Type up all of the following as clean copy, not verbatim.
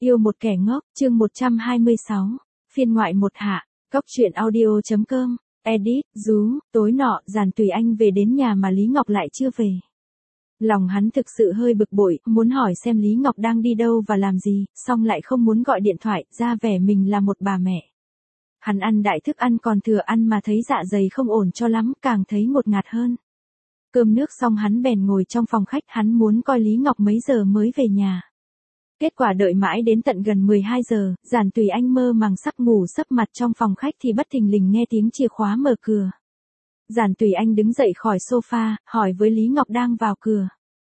Yêu một kẻ ngốc, chương 126, phiên ngoại một hạ, Cóc truyện audio.com, edit, Dú, tối nọ, Giản Tùy Anh về đến nhà mà Lý Ngọc lại chưa về. Lòng hắn thực sự hơi bực bội, muốn hỏi xem Lý Ngọc đang đi đâu và làm gì, song lại không muốn gọi điện thoại, ra vẻ mình là một bà mẹ. Hắn ăn đại thức ăn còn thừa ăn mà thấy dạ dày không ổn cho lắm, càng thấy ngột ngạt hơn. Cơm nước xong hắn bèn ngồi trong phòng khách, hắn muốn coi Lý Ngọc mấy giờ mới về nhà. Kết quả đợi mãi đến tận gần 12 giờ, Giản Tùy Anh mơ màng sắp ngủ sấp mặt trong phòng khách thì bất thình lình nghe tiếng chìa khóa mở cửa. Giản Tùy Anh đứng dậy khỏi sofa, hỏi với Lý Ngọc đang vào cửa.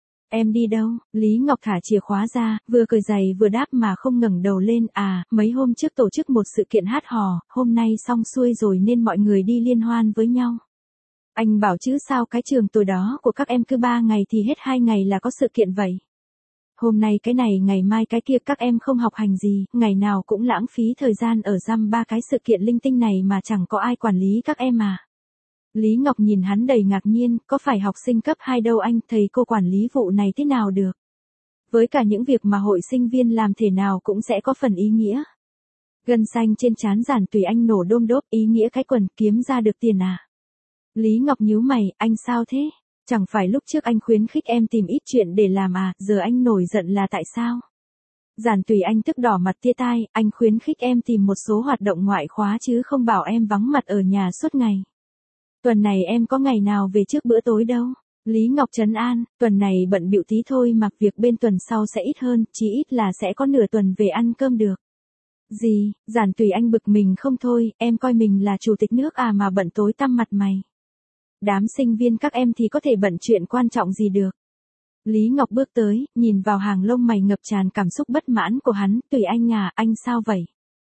Em đi đâu? Lý Ngọc thả chìa khóa ra, vừa cười giày vừa đáp mà không ngẩng đầu lên. À, mấy hôm trước tổ chức một sự kiện hát hò, hôm nay xong xuôi rồi nên mọi người đi liên hoan với nhau. Anh bảo chứ sao cái trường tối đó của các em cứ 3 ngày thì hết 2 ngày là có sự kiện vậy. Hôm nay cái này ngày mai cái kia, các em không học hành gì, ngày nào cũng lãng phí thời gian ở dăm ba cái sự kiện linh tinh này mà chẳng có ai quản lý các em à. Lý Ngọc nhìn hắn đầy ngạc nhiên, có phải học sinh cấp 2 đâu anh, thầy cô quản lý vụ này thế nào được. Với cả những việc mà hội sinh viên làm thể nào cũng sẽ có phần ý nghĩa. Gân xanh trên trán Giản Tùy Anh nổ đôm đốp, ý nghĩa cái quần kiếm ra được tiền à. Lý Ngọc nhíu mày, anh sao thế? Chẳng phải lúc trước anh khuyến khích em tìm ít chuyện để làm à, giờ anh nổi giận là tại sao? Giản Tùy Anh tức đỏ mặt tia tai, anh khuyến khích em tìm một số hoạt động ngoại khóa chứ không bảo em vắng mặt ở nhà suốt ngày. Tuần này em có ngày nào về trước bữa tối đâu. Lý Ngọc trấn an, tuần này bận bịu tí thôi mà việc bên tuần sau sẽ ít hơn, chí ít là sẽ có nửa tuần về ăn cơm được. Gì? Giản Tùy Anh bực mình không thôi, em coi mình là chủ tịch nước à mà bận tối tăm mặt mày. Đám sinh viên các em thì có thể bận chuyện quan trọng gì được. Lý Ngọc bước tới, nhìn vào hàng lông mày ngập tràn cảm xúc bất mãn của hắn. Tùy Anh à, anh sao vậy?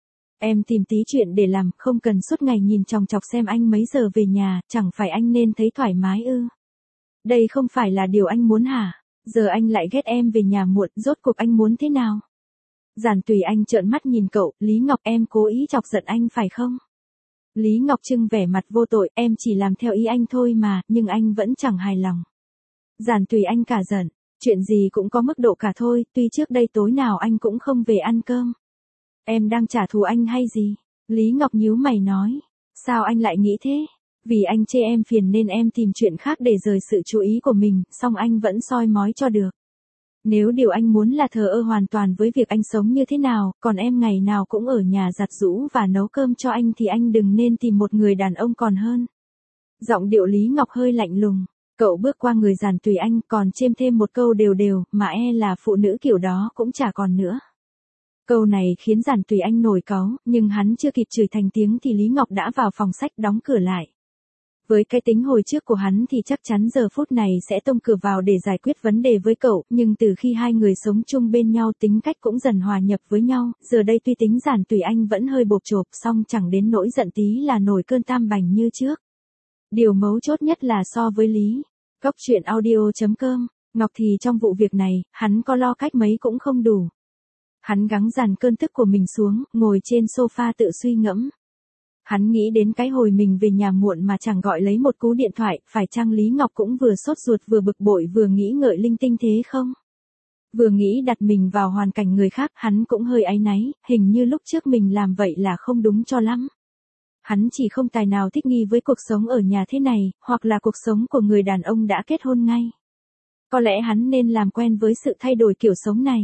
Em tìm tí chuyện để làm, không cần suốt ngày nhìn chòng chọc xem anh mấy giờ về nhà, chẳng phải anh nên thấy thoải mái ư? Đây không phải là điều anh muốn hả? Giờ anh lại ghét em về nhà muộn, rốt cuộc anh muốn thế nào? Giản Tùy Anh trợn mắt nhìn cậu, Lý Ngọc em cố ý chọc giận anh phải không? Lý Ngọc trưng vẻ mặt vô tội, em chỉ làm theo ý anh thôi mà, nhưng anh vẫn chẳng hài lòng. Giản Tùy Anh cả giận, chuyện gì cũng có mức độ cả thôi, tuy trước đây tối nào anh cũng không về ăn cơm. Em đang trả thù anh hay gì? Lý Ngọc nhíu mày nói, sao anh lại nghĩ thế? Vì anh chê em phiền nên em tìm chuyện khác để rời sự chú ý của mình, song anh vẫn soi mói cho được. Nếu điều anh muốn là thờ ơ hoàn toàn với việc anh sống như thế nào, còn em ngày nào cũng ở nhà giặt giũ và nấu cơm cho anh thì anh đừng nên tìm một người đàn ông còn hơn. Giọng điệu Lý Ngọc hơi lạnh lùng, cậu bước qua người Giản Tùy Anh còn chêm thêm một câu đều đều, mà là phụ nữ kiểu đó cũng chả còn nữa. Câu này khiến Giản Tùy Anh nổi cáu, nhưng hắn chưa kịp chửi thành tiếng thì Lý Ngọc đã vào phòng sách đóng cửa lại. Với cái tính hồi trước của hắn thì chắc chắn giờ phút này sẽ tông cửa vào để giải quyết vấn đề với cậu, nhưng từ khi hai người sống chung bên nhau tính cách cũng dần hòa nhập với nhau, giờ đây tuy tính Giản Tùy Anh vẫn hơi bộp chộp song chẳng đến nỗi giận tí là nổi cơn tam bành như trước. Điều mấu chốt nhất là so với Lý Cóc truyện audio.com, Ngọc thì trong vụ việc này, hắn có lo cách mấy cũng không đủ. Hắn gắng dằn cơn tức của mình xuống, ngồi trên sofa tự suy ngẫm. Hắn nghĩ đến cái hồi mình về nhà muộn mà chẳng gọi lấy một cú điện thoại, phải chăng Lý Ngọc cũng vừa sốt ruột vừa bực bội vừa nghĩ ngợi linh tinh thế không? Vừa nghĩ đặt mình vào hoàn cảnh người khác, hắn cũng hơi áy náy, hình như lúc trước mình làm vậy là không đúng cho lắm. Hắn chỉ không tài nào thích nghi với cuộc sống ở nhà thế này, hoặc là cuộc sống của người đàn ông đã kết hôn ngay. Có lẽ hắn nên làm quen với sự thay đổi kiểu sống này.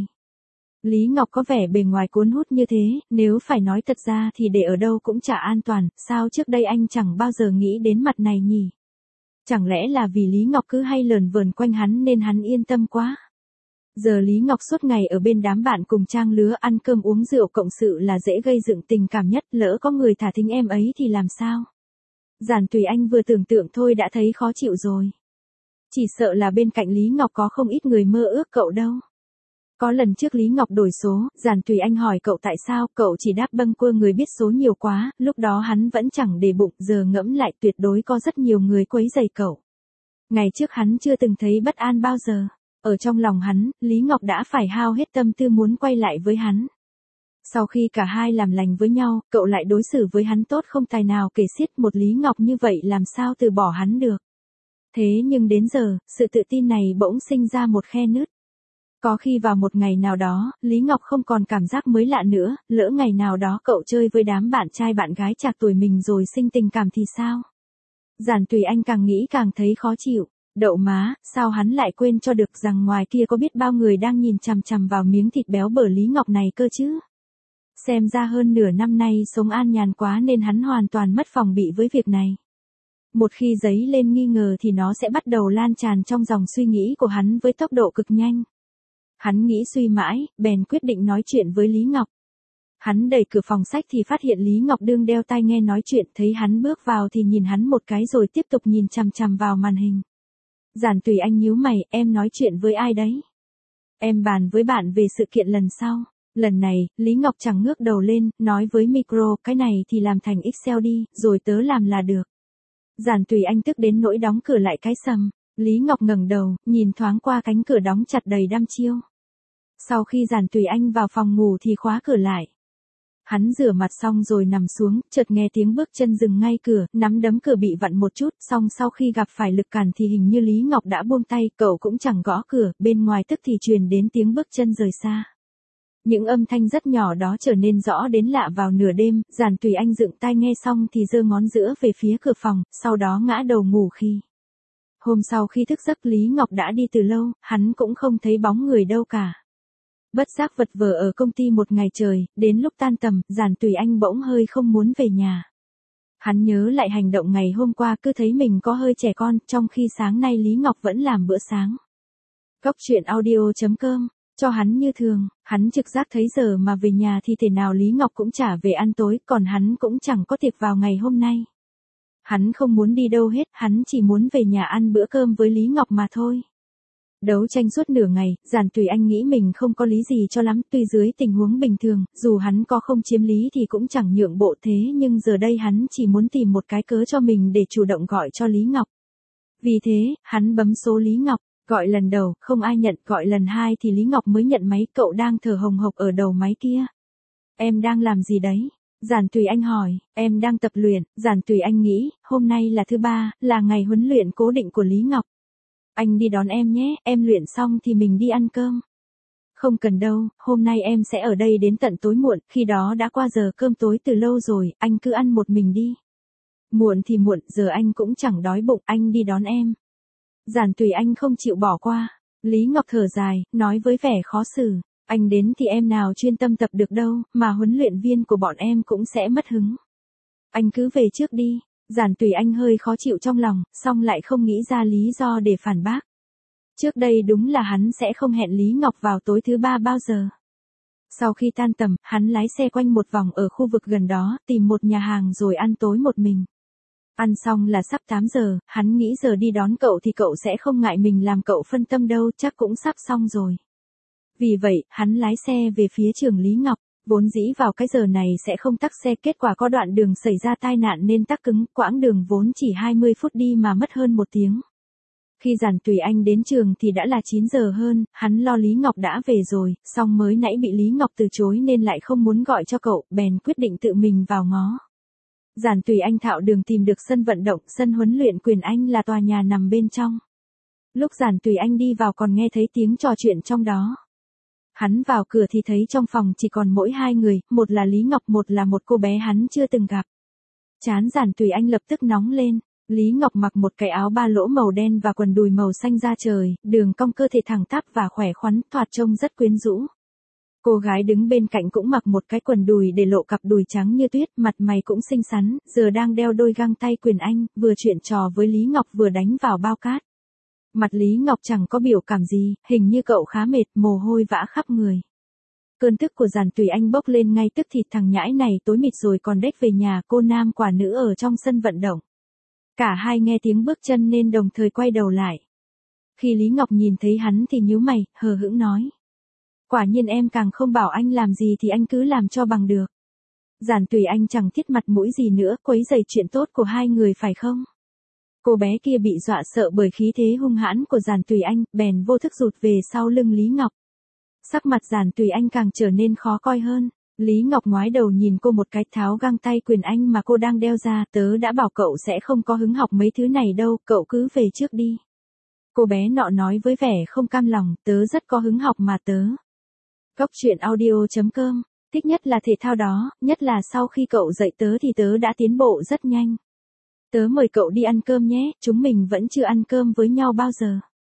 Lý Ngọc có vẻ bề ngoài cuốn hút như thế, nếu phải nói thật ra thì để ở đâu cũng chả an toàn, sao trước đây anh chẳng bao giờ nghĩ đến mặt này nhỉ? Chẳng lẽ là vì Lý Ngọc cứ hay lờn vờn quanh hắn nên hắn yên tâm quá? Giờ Lý Ngọc suốt ngày ở bên đám bạn cùng trang lứa ăn cơm uống rượu cộng sự là dễ gây dựng tình cảm nhất, lỡ có người thả thính em ấy thì làm sao? Giản Tùy Anh vừa tưởng tượng thôi đã thấy khó chịu rồi. Chỉ sợ là bên cạnh Lý Ngọc có không ít người mơ ước cậu đâu. Có lần trước Lý Ngọc đổi số, Giản Tùy Anh hỏi cậu tại sao, cậu chỉ đáp bâng quơ người biết số nhiều quá, lúc đó hắn vẫn chẳng để bụng, giờ ngẫm lại tuyệt đối có rất nhiều người quấy rầy cậu. Ngày trước hắn chưa từng thấy bất an bao giờ, ở trong lòng hắn, Lý Ngọc đã phải hao hết tâm tư muốn quay lại với hắn. Sau khi cả hai làm lành với nhau, cậu lại đối xử với hắn tốt không tài nào kể xiết, một Lý Ngọc như vậy làm sao từ bỏ hắn được. Thế nhưng đến giờ, sự tự tin này bỗng sinh ra một khe nứt. Có khi vào một ngày nào đó, Lý Ngọc không còn cảm giác mới lạ nữa, lỡ ngày nào đó cậu chơi với đám bạn trai bạn gái trạc tuổi mình rồi sinh tình cảm thì sao? Giản Tùy Anh càng nghĩ càng thấy khó chịu. Đậu má, sao hắn lại quên cho được rằng ngoài kia có biết bao người đang nhìn chằm chằm vào miếng thịt béo bở Lý Ngọc này cơ chứ? Xem ra hơn nửa năm nay sống an nhàn quá nên hắn hoàn toàn mất phòng bị với việc này. Một khi dấy lên nghi ngờ thì nó sẽ bắt đầu lan tràn trong dòng suy nghĩ của hắn với tốc độ cực nhanh. Hắn nghĩ suy mãi, bèn quyết định nói chuyện với Lý Ngọc. Hắn đẩy cửa phòng sách thì phát hiện Lý Ngọc đương đeo tai nghe nói chuyện, thấy hắn bước vào thì nhìn hắn một cái rồi tiếp tục nhìn chằm chằm vào màn hình. Giản Tùy Anh nhíu mày, em nói chuyện với ai đấy? Em bàn với bạn về sự kiện lần sau. Lần này, Lý Ngọc chẳng ngước đầu lên, nói với micro, cái này thì làm thành Excel đi, rồi tớ làm là được. Giản Tùy Anh tức đến nỗi đóng cửa lại cái sầm. Lý Ngọc ngẩng đầu, nhìn thoáng qua cánh cửa đóng chặt đầy đăm chiêu. Sau khi Giản Tùy Anh vào phòng ngủ thì khóa cửa lại. Hắn rửa mặt xong rồi nằm xuống, chợt nghe tiếng bước chân dừng ngay cửa, nắm đấm cửa bị vặn một chút, xong sau khi gặp phải lực cản thì hình như Lý Ngọc đã buông tay, cậu cũng chẳng gõ cửa, bên ngoài tức thì truyền đến tiếng bước chân rời xa. Những âm thanh rất nhỏ đó trở nên rõ đến lạ vào nửa đêm, Giản Tùy Anh dựng tai nghe xong thì giơ ngón giữa về phía cửa phòng, sau đó ngã đầu ngủ khi. Hôm sau khi thức giấc Lý Ngọc đã đi từ lâu, hắn cũng không thấy bóng người đâu cả. Bất giác vật vờ ở công ty một ngày trời, đến lúc tan tầm, Giản Tùy Anh bỗng hơi không muốn về nhà. Hắn nhớ lại hành động ngày hôm qua cứ thấy mình có hơi trẻ con, trong khi sáng nay Lý Ngọc vẫn làm bữa sáng. Cốc truyện audio.com, cho hắn như thường, hắn trực giác thấy giờ mà về nhà thì thể nào Lý Ngọc cũng chả về ăn tối, còn hắn cũng chẳng có tiệc vào ngày hôm nay. Hắn không muốn đi đâu hết, hắn chỉ muốn về nhà ăn bữa cơm với Lý Ngọc mà thôi. Đấu tranh suốt nửa ngày, Giản Tùy Anh nghĩ mình không có lý gì cho lắm, tuy dưới tình huống bình thường, dù hắn có không chiếm lý thì cũng chẳng nhượng bộ thế nhưng giờ đây hắn chỉ muốn tìm một cái cớ cho mình để chủ động gọi cho Lý Ngọc. Vì thế, hắn bấm số Lý Ngọc, gọi lần đầu, không ai nhận, gọi lần hai thì Lý Ngọc mới nhận máy, cậu đang thở hồng hộc ở đầu máy kia. Em đang làm gì đấy? Giản Tùy Anh hỏi, em đang tập luyện, Giản Tùy Anh nghĩ, hôm nay là thứ ba, là ngày huấn luyện cố định của Lý Ngọc. Anh đi đón em nhé, em luyện xong thì mình đi ăn cơm. Không cần đâu, hôm nay em sẽ ở đây đến tận tối muộn, khi đó đã qua giờ cơm tối từ lâu rồi, anh cứ ăn một mình đi. Muộn thì muộn, giờ anh cũng chẳng đói bụng, anh đi đón em. Giản Tùy Anh không chịu bỏ qua. Lý Ngọc thở dài, nói với vẻ khó xử, anh đến thì em nào chuyên tâm tập được đâu, mà huấn luyện viên của bọn em cũng sẽ mất hứng. Anh cứ về trước đi. Giản Tùy Anh hơi khó chịu trong lòng, song lại không nghĩ ra lý do để phản bác. Trước đây đúng là hắn sẽ không hẹn Lý Ngọc vào tối thứ ba bao giờ. Sau khi tan tầm, hắn lái xe quanh một vòng ở khu vực gần đó, tìm một nhà hàng rồi ăn tối một mình. Ăn xong là sắp 8 giờ, hắn nghĩ giờ đi đón cậu thì cậu sẽ không ngại mình làm cậu phân tâm đâu, chắc cũng sắp xong rồi. Vì vậy, hắn lái xe về phía trường Lý Ngọc. Vốn dĩ vào cái giờ này sẽ không tắc xe, kết quả có đoạn đường xảy ra tai nạn nên tắc cứng, quãng đường vốn chỉ 20 phút đi mà mất hơn 1 tiếng. Khi Giản Tùy Anh đến trường thì đã là 9 giờ hơn, hắn lo Lý Ngọc đã về rồi, song mới nãy bị Lý Ngọc từ chối nên lại không muốn gọi cho cậu, bèn quyết định tự mình vào ngó. Giản Tùy Anh thạo đường tìm được sân vận động, sân huấn luyện Quyền Anh là tòa nhà nằm bên trong. Lúc Giản Tùy Anh đi vào còn nghe thấy tiếng trò chuyện trong đó. Hắn vào cửa thì thấy trong phòng chỉ còn mỗi hai người, một là Lý Ngọc, một là một cô bé hắn chưa từng gặp. Trán Giản Tùy Anh lập tức nóng lên. Lý Ngọc mặc một cái áo ba lỗ màu đen và quần đùi màu xanh da trời, đường cong cơ thể thẳng tắp và khỏe khoắn, thoạt trông rất quyến rũ. Cô gái đứng bên cạnh cũng mặc một cái quần đùi để lộ cặp đùi trắng như tuyết, mặt mày cũng xinh xắn, giờ đang đeo đôi găng tay Quyền Anh, vừa chuyện trò với Lý Ngọc vừa đánh vào bao cát. Mặt Lý Ngọc chẳng có biểu cảm gì, hình như cậu khá mệt, mồ hôi vã khắp người. Cơn tức của Giản Tùy Anh bốc lên ngay tức thì thằng nhãi này tối mịt rồi còn đếch về nhà, cô nam quả nữ ở trong sân vận động. Cả hai nghe tiếng bước chân nên đồng thời quay đầu lại. Khi Lý Ngọc nhìn thấy hắn thì nhíu mày, hờ hững nói. Quả nhiên em càng không bảo anh làm gì thì anh cứ làm cho bằng được. Giản Tùy Anh chẳng thiết mặt mũi gì nữa, quấy rầy chuyện tốt của hai người phải không? Cô bé kia bị dọa sợ bởi khí thế hung hãn của Giản Tùy Anh, bèn vô thức rụt về sau lưng Lý Ngọc. Sắc mặt Giản Tùy Anh càng trở nên khó coi hơn. Lý Ngọc ngoái đầu nhìn cô một cái, tháo găng tay Quyền Anh mà cô đang đeo ra, tớ đã bảo cậu sẽ không có hứng học mấy thứ này đâu, cậu cứ về trước đi. Cô bé nọ nói với vẻ không cam lòng, tớ rất có hứng học mà tớ. Cốc truyện audio.com, thích nhất là thể thao đó, nhất là sau khi cậu dạy tớ thì tớ đã tiến bộ rất nhanh. Tớ mời cậu đi ăn cơm nhé, chúng mình vẫn chưa ăn cơm với nhau bao giờ.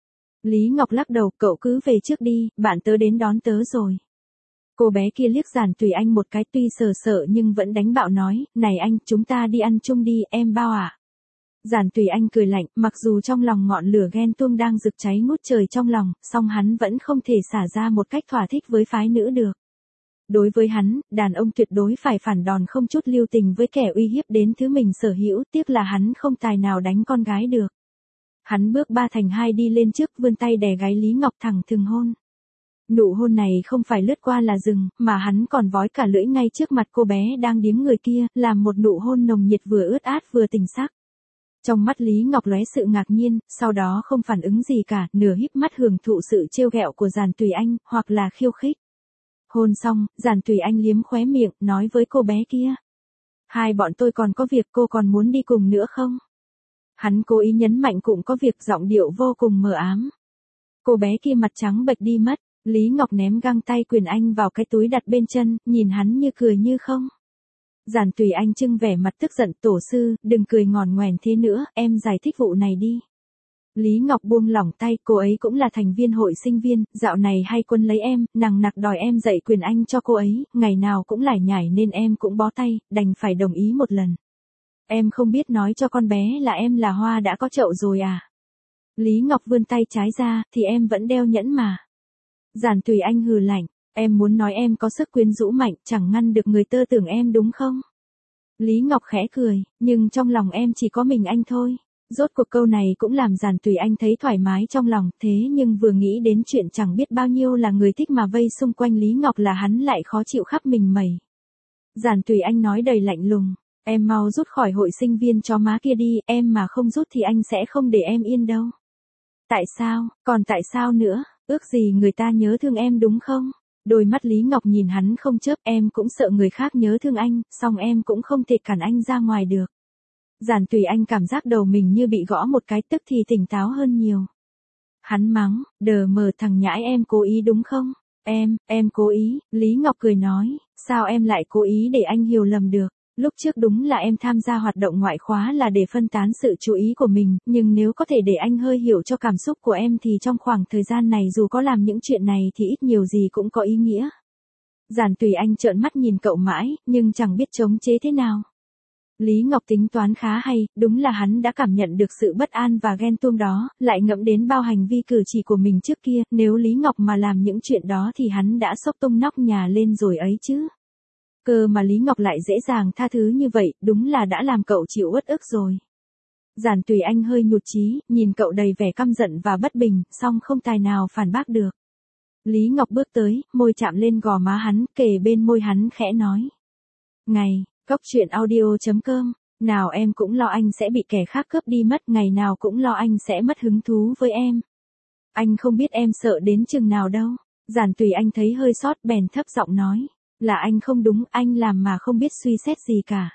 Lý Ngọc lắc đầu, cậu cứ về trước đi, bạn tớ đến đón tớ rồi. Cô bé kia liếc Giản Tùy Anh một cái, tuy sợ nhưng vẫn đánh bạo nói, này anh, chúng ta đi ăn chung đi, em bao ạ. Giản Tùy Anh cười lạnh, mặc dù trong lòng ngọn lửa ghen tuông đang rực cháy ngút trời trong lòng, song hắn vẫn không thể xả ra một cách thỏa thích với phái nữ được. Đối với hắn, đàn ông tuyệt đối phải phản đòn không chút lưu tình với kẻ uy hiếp đến thứ mình sở hữu, tiếc là hắn không tài nào đánh con gái được. Hắn bước 3 thành 2 đi lên trước, vươn tay đè gáy Lý Ngọc thẳng thừng hôn. Nụ hôn này không phải lướt qua là dừng, mà hắn còn vói cả lưỡi ngay trước mặt cô bé đang điếm người kia, làm một nụ hôn nồng nhiệt vừa ướt át vừa tình sắc. Trong mắt Lý Ngọc lóe sự ngạc nhiên, sau đó không phản ứng gì cả, nửa híp mắt hưởng thụ sự trêu ghẹo của Giản Tùy Anh, hoặc là khiêu khích. Hôn xong, Giản Tùy Anh liếm khóe miệng, nói với cô bé kia. Hai bọn tôi còn có việc, cô còn muốn đi cùng nữa không? Hắn cố ý nhấn mạnh cụm có việc, giọng điệu vô cùng mờ ám. Cô bé kia mặt trắng bệch đi mất, Lý Ngọc ném găng tay quyền anh vào cái túi đặt bên chân, nhìn hắn như cười như không. Giản Tùy Anh trưng vẻ mặt tức giận, tổ sư, đừng cười ngòn ngoèn thế nữa, em giải thích vụ này đi. Lý Ngọc buông lỏng tay, cô ấy cũng là thành viên hội sinh viên, dạo này hay quân lấy em, nằng nặc đòi em dạy quyền anh cho cô ấy, ngày nào cũng lải nhải nên em cũng bó tay, đành phải đồng ý một lần. Em không biết nói cho con bé là em là hoa đã có chậu rồi à? Lý Ngọc vươn tay trái ra, thì em vẫn đeo nhẫn mà. Giản Tùy Anh hừ lạnh, em muốn nói em có sức quyến rũ mạnh, chẳng ngăn được người tơ tưởng em đúng không? Lý Ngọc khẽ cười, nhưng trong lòng em chỉ có mình anh thôi. Rốt cuộc câu này cũng làm Giản Tùy Anh thấy thoải mái trong lòng, thế nhưng vừa nghĩ đến chuyện chẳng biết bao nhiêu là người thích mà vây xung quanh Lý Ngọc là hắn lại khó chịu khắp mình mẩy. Giản Tùy Anh nói đầy lạnh lùng, em mau rút khỏi hội sinh viên cho má kia đi, em mà không rút thì anh sẽ không để em yên đâu. Tại sao, còn tại sao nữa, ước gì người ta nhớ thương em đúng không? Đôi mắt Lý Ngọc nhìn hắn không chớp, em cũng sợ người khác nhớ thương anh, song em cũng không thể cản anh ra ngoài được. Giản Tùy Anh cảm giác đầu mình như bị gõ một cái, tức thì tỉnh táo hơn nhiều. Hắn mắng, đờ mờ thằng nhãi, em cố ý đúng không? Em cố ý, Lý Ngọc cười nói, sao em lại cố ý để anh hiểu lầm được? Lúc trước đúng là em tham gia hoạt động ngoại khóa là để phân tán sự chú ý của mình, nhưng nếu có thể để anh hơi hiểu cho cảm xúc của em thì trong khoảng thời gian này dù có làm những chuyện này thì ít nhiều gì cũng có ý nghĩa. Giản Tùy Anh trợn mắt nhìn cậu mãi, nhưng chẳng biết chống chế thế nào. Lý Ngọc tính toán khá hay, đúng là hắn đã cảm nhận được sự bất an và ghen tuông đó, lại ngẫm đến bao hành vi cử chỉ của mình trước kia, nếu Lý Ngọc mà làm những chuyện đó thì hắn đã xốc tung nóc nhà lên rồi ấy chứ. Cơ mà Lý Ngọc lại dễ dàng tha thứ như vậy, đúng là đã làm cậu chịu uất ức rồi. Giản Tùy Anh hơi nhụt chí, nhìn cậu đầy vẻ căm giận và bất bình, song không tài nào phản bác được. Lý Ngọc bước tới, môi chạm lên gò má hắn, kề bên môi hắn khẽ nói. Ngày, Cốc truyện audio.com, nào em cũng lo anh sẽ bị kẻ khác cướp đi mất, ngày nào cũng lo anh sẽ mất hứng thú với em. Anh không biết em sợ đến chừng nào đâu. Giản Tùy Anh thấy hơi sót bèn thấp giọng nói. Là anh không đúng, anh làm mà không biết suy xét gì cả.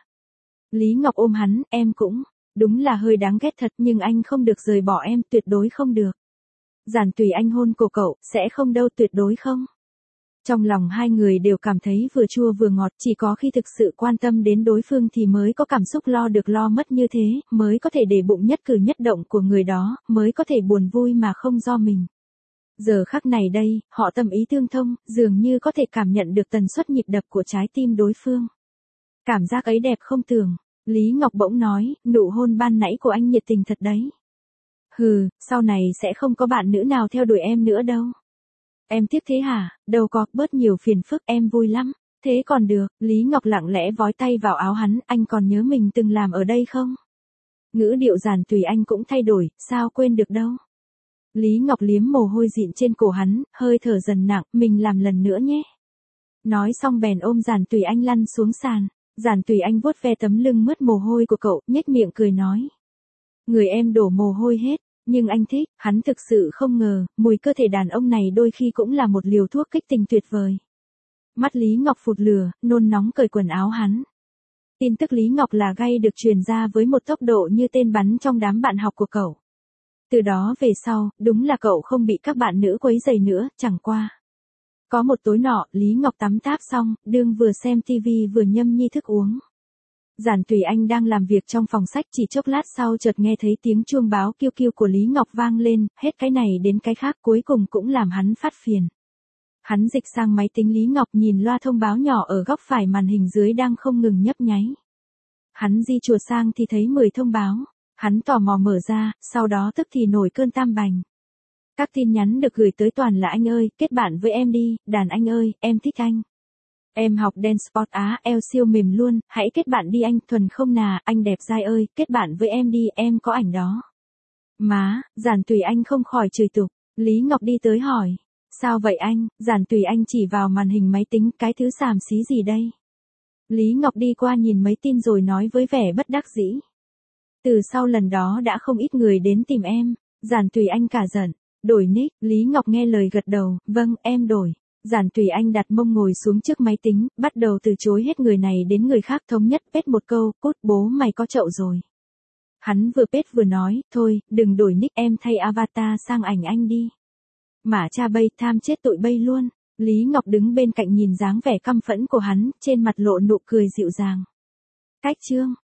Lý Ngọc ôm hắn, em cũng, đúng là hơi đáng ghét thật, nhưng anh không được rời bỏ em, tuyệt đối không được. Giản Tùy Anh hôn cổ cậu, sẽ không đâu, tuyệt đối không. Trong lòng hai người đều cảm thấy vừa chua vừa ngọt, chỉ có khi thực sự quan tâm đến đối phương thì mới có cảm xúc lo được lo mất như thế, mới có thể để bụng nhất cử nhất động của người đó, mới có thể buồn vui mà không do mình. Giờ khắc này đây, họ tâm ý tương thông, dường như có thể cảm nhận được tần suất nhịp đập của trái tim đối phương. Cảm giác ấy đẹp không tưởng, Lý Ngọc bỗng nói, nụ hôn ban nãy của anh nhiệt tình thật đấy. Hừ, sau này sẽ không có bạn nữ nào theo đuổi em nữa đâu. Em tiếc thế hả, đâu có, bớt nhiều phiền phức, em vui lắm. Thế còn được, Lý Ngọc lặng lẽ vói tay vào áo hắn, anh còn nhớ mình từng làm ở đây không? Ngữ điệu Giản Tùy Anh cũng thay đổi, sao quên được đâu. Lý Ngọc liếm mồ hôi dịn trên cổ hắn, hơi thở dần nặng, mình làm lần nữa nhé. Nói xong bèn ôm Giản Tùy Anh lăn xuống sàn. Giản Tùy Anh vuốt ve tấm lưng mướt mồ hôi của cậu, nhếch miệng cười nói. Người em đổ mồ hôi hết, nhưng anh thích, hắn thực sự không ngờ, mùi cơ thể đàn ông này đôi khi cũng là một liều thuốc kích tình tuyệt vời. Mắt Lý Ngọc phụt lửa, nôn nóng cởi quần áo hắn. Tin tức Lý Ngọc là gay được truyền ra với một tốc độ như tên bắn trong đám bạn học của cậu. Từ đó về sau, đúng là cậu không bị các bạn nữ quấy rầy nữa, chẳng qua. Có một tối nọ, Lý Ngọc tắm táp xong, đương vừa xem tivi vừa nhâm nhi thức uống. Giản Tùy Anh đang làm việc trong phòng sách, chỉ chốc lát sau chợt nghe thấy tiếng chuông báo kêu kêu của Lý Ngọc vang lên, hết cái này đến cái khác cuối cùng cũng làm hắn phát phiền. Hắn dịch sang máy tính Lý Ngọc nhìn loa thông báo nhỏ ở góc phải màn hình dưới đang không ngừng nhấp nháy. Hắn di chuột sang thì thấy 10 thông báo. Hắn tò mò mở ra, sau đó tức thì nổi cơn tam bành. Các tin nhắn được gửi tới toàn là anh ơi, kết bạn với em đi, đàn anh ơi, em thích anh. Em học dance sport á, eo siêu mềm luôn, hãy kết bạn đi anh, thuần không nà, anh đẹp dai ơi, kết bạn với em đi, em có ảnh đó. Má, Giản Tùy Anh không khỏi chửi tục. Lý Ngọc đi tới hỏi. Sao vậy anh? Giản Tùy Anh chỉ vào màn hình máy tính, cái thứ xàm xí gì đây? Lý Ngọc đi qua nhìn mấy tin rồi nói với vẻ bất đắc dĩ. Từ sau lần đó đã không ít người đến tìm em. Giản Tùy Anh cả giận. Đổi nick, Lý Ngọc nghe lời gật đầu, vâng, em đổi. Giản Tùy Anh đặt mông ngồi xuống trước máy tính, bắt đầu từ chối hết người này đến người khác, thống nhất pết một câu, cút bố mày có chậu rồi. Hắn vừa pết vừa nói, thôi, đừng đổi nick, em thay avatar sang ảnh anh đi. Mà cha bây, tham chết tụi bây luôn. Lý Ngọc đứng bên cạnh nhìn dáng vẻ căm phẫn của hắn, trên mặt lộ nụ cười dịu dàng. Cách chương